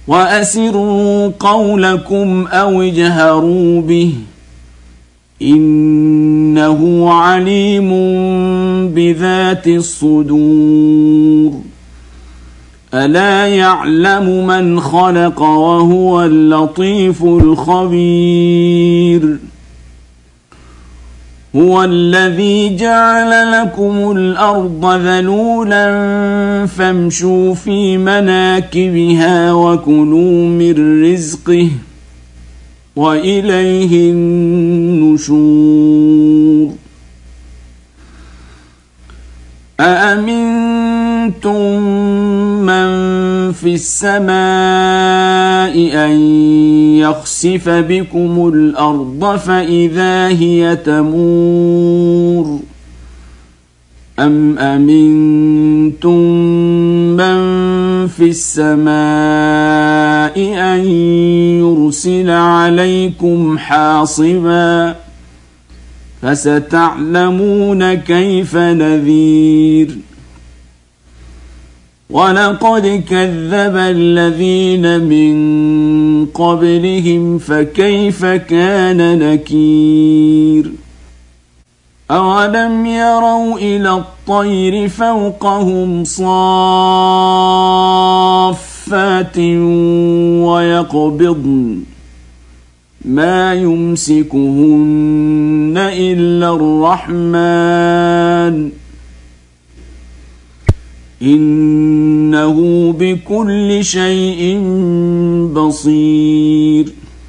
وأسروا قولكم أو اجهروا به إنه عليم بذات الصدور ألا يعلم من خلق وهو اللطيف الخبير هو الذي جعل لكم الأرض ذلولا فامشوا في مناكبها وكلوا من رزقه وإليه النشور أأمنتم من في السماء أن يخسف بكم الأرض فإذا هي تمور أم أمنتم من في السماء أن يرسل عليكم حاصبا فستعلمون كيف نذير ولقد كذب الذين من قبلهم فكيف كان نكير أولم يروا إلى الطير فوقهم صافات ويقبضن ما يمسكهن إلا الرحمن إنه بكل شيء بصير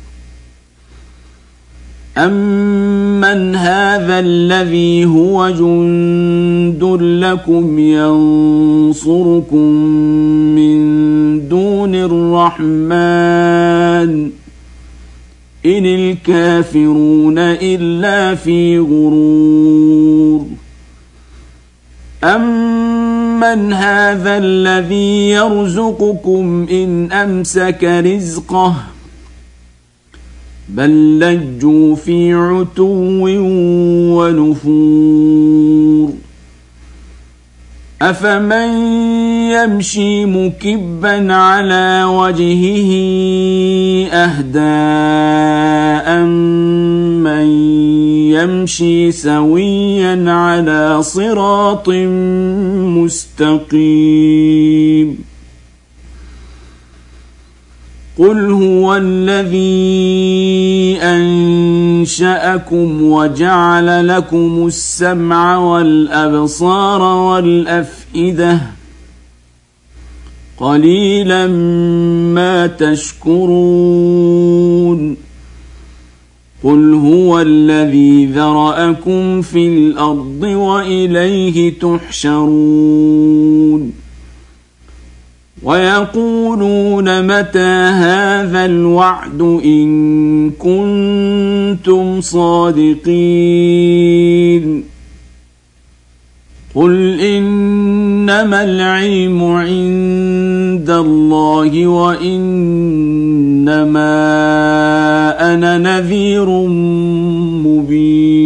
أمن هذا الذي هو جند لكم ينصركم من دون الرحمن إن الكافرون إلا في غرور أمن هذا الذي يرزقكم إن أمسك رزقه بل لجوا في عتو ونفور أفمن يمشي مكبا على وجهه أهدى أمن يمشي سويا على صراط مستقيم قل هو الذي أنشأكم وجعل لكم السمع والأبصار والأفئدة قليلا ما تشكرون قل هو الذي ذرأكم في الأرض وإليه تحشرون ويقولون متى هذا الوعد إن كنتم صادقين قل إنما العلم عند الله وإنما أنا نذير مبين